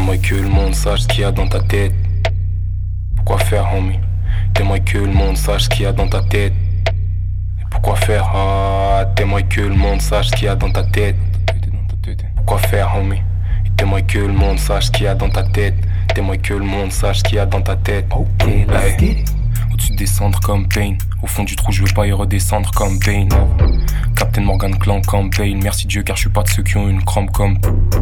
T'aimerais que le monde sache ce qu'il y a dans ta tête. Pourquoi faire, homie? T'aimerais que le monde sache ce qu'il y a dans ta tête. Et pourquoi faire? T'aimerais que le monde sache ce qu'il y a dans ta tête. Pourquoi faire, homie? T'aimerais que le monde sache ce qu'il y a dans ta tête. T'aimerais que le monde sache ce qu'il y a dans ta tête. Ok, let's get it. Au-dessus des cendres comme Bane. Au fond du trou je veux pas y redescendre comme Bane. Captain Morgan Clan comme Bane. Merci Dieu car je suis pas de ceux qui ont une crampe comme.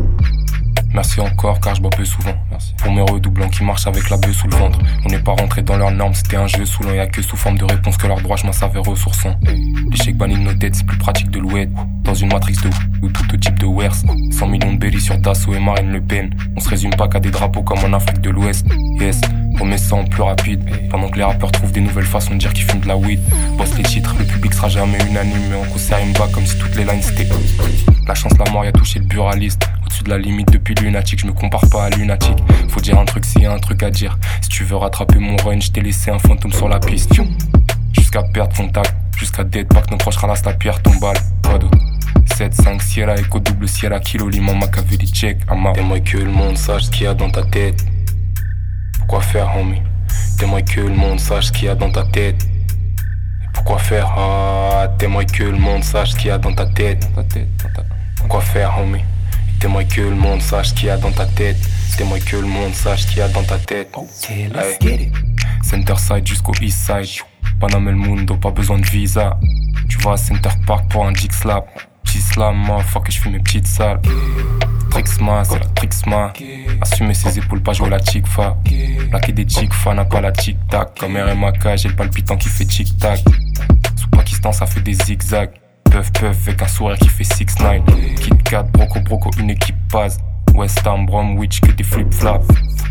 Merci encore car je bois peu souvent. Merci. Pour mes redoublants qui marchent avec la bœuf sous le ventre. On n'est pas rentré dans leurs normes, c'était un jeu saoulant. Y'a que sous forme de réponse que leur droit je m'en savais ressourçant. L'échec bannit de nos têtes, c'est plus pratique de louette. Dans une matrice de ou tout type de wares. 100 millions de bellies sur Dassault et Marine Le Pen. On se résume pas qu'à des drapeaux comme en Afrique de l'Ouest. Yes, remets ça en plus rapide. Pendant que les rappeurs trouvent des nouvelles façons de dire qu'ils fument de la weed. Bosse les titres, le public sera jamais unanime. Mais on concert une bas comme si toutes les lines c'était. La chance, la mort, y'a touché le buraliste. Au-dessus de la limite depuis lunatique, je me compare pas à lunatique. Faut dire un truc s'il y a un truc à dire. Si tu veux rattraper mon run, je t'ai laissé un fantôme sur la piste. Jusqu'à perdre contact, jusqu'à dead pack, nos proches ralassent la pierre, ton balle. Quoi d'autre? 7, 5, Sierra, Echo, double Sierra, Kilo, Lima, Machiavelli, check, Amar. T'aimerais que le monde sache ce qu'il y a dans ta tête. Pourquoi faire, homie? T'aimerais que le monde sache ce qu'il y a dans ta tête. Et pourquoi faire? T'aimerais que le monde sache ce qu'il y a dans ta tête. Pourquoi faire, homie? T'aimerais que le monde sache ce qu'il y a dans ta tête. T'aimerais que le monde sache ce qu'il y a dans ta tête. Ok, let's get it. Center side jusqu'au east side. Panama El Mundo, pas besoin de visa. Tu vas à Center Park pour un jig slap. Petit slam, motherfucker, je fais mes petites salles. Trixma, c'est la Trixma. Assumer ses épaules, pas jouer la chick-fa. Plaquer des chick-fa, n'a pas la tic-tac. Comme RMAK, j'ai le palpitant qui fait tic-tac. Sous Pakistan, ça fait des zigzags. Puff avec un sourire qui fait 6ix9ine. Kit Kat, broco, une équipe passe. West Ham, Bromwich, que des flip-flops.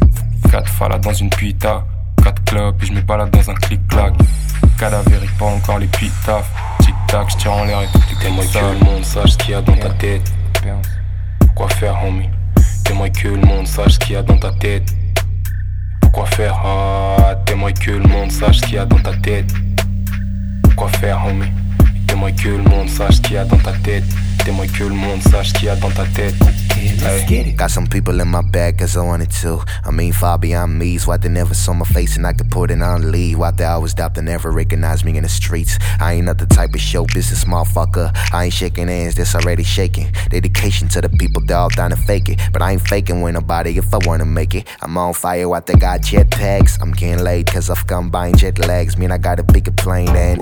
4 falas dans une puita. 4 clubs et je me balade dans un clic-clac. Cadavérique, pas encore les pitaf. Tic-tac, je tire en l'air et tout est comme ça. T'aimerais que le monde sache ce qu'il y a dans ta tête. Pourquoi faire, homie? T'aimerais que le monde sache ce qu'il y a dans ta tête. Pourquoi faire? T'aimerais que le monde sache ce qu'il y a dans ta tête. Pourquoi faire, homie? T'aimerais que le monde sache ce qu'il y a dans ta tête. T'aimerais que le monde sache ce qu'il y a dans ta tête. Let's get it. Got some people in my bag cause I wanted to. I mean far beyond me. So they never saw my face and I could put it on leave. Why they always doubt they never recognize me in the streets. I ain't not the type of show business motherfucker. I ain't shaking hands, that's already shaking. Dedication to the people, they all down to fake it. But I ain't faking with nobody if I wanna make it. I'm on fire, what they got jetpacks. I'm getting late cause I've combined jet lags. Man, I got a bigger plane than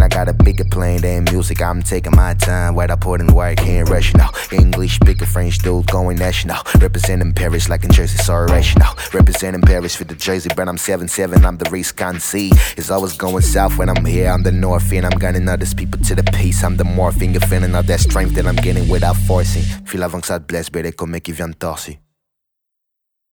music. I'm taking my time, what I put in work, ain't rushing now. English speaking French dude going national. Representing Paris like in Jersey, sorry rational. Representing Paris for the Jersey, but I'm 7'7", I'm the race can't see. It's always going south when I'm here, I'm the north end. I'm gunning others people to the peace. I'm the morphine, you're feeling all that strength that I'm getting without forcing. Feel avant que ça te blesse, bébé, comme mec qui vient de torser.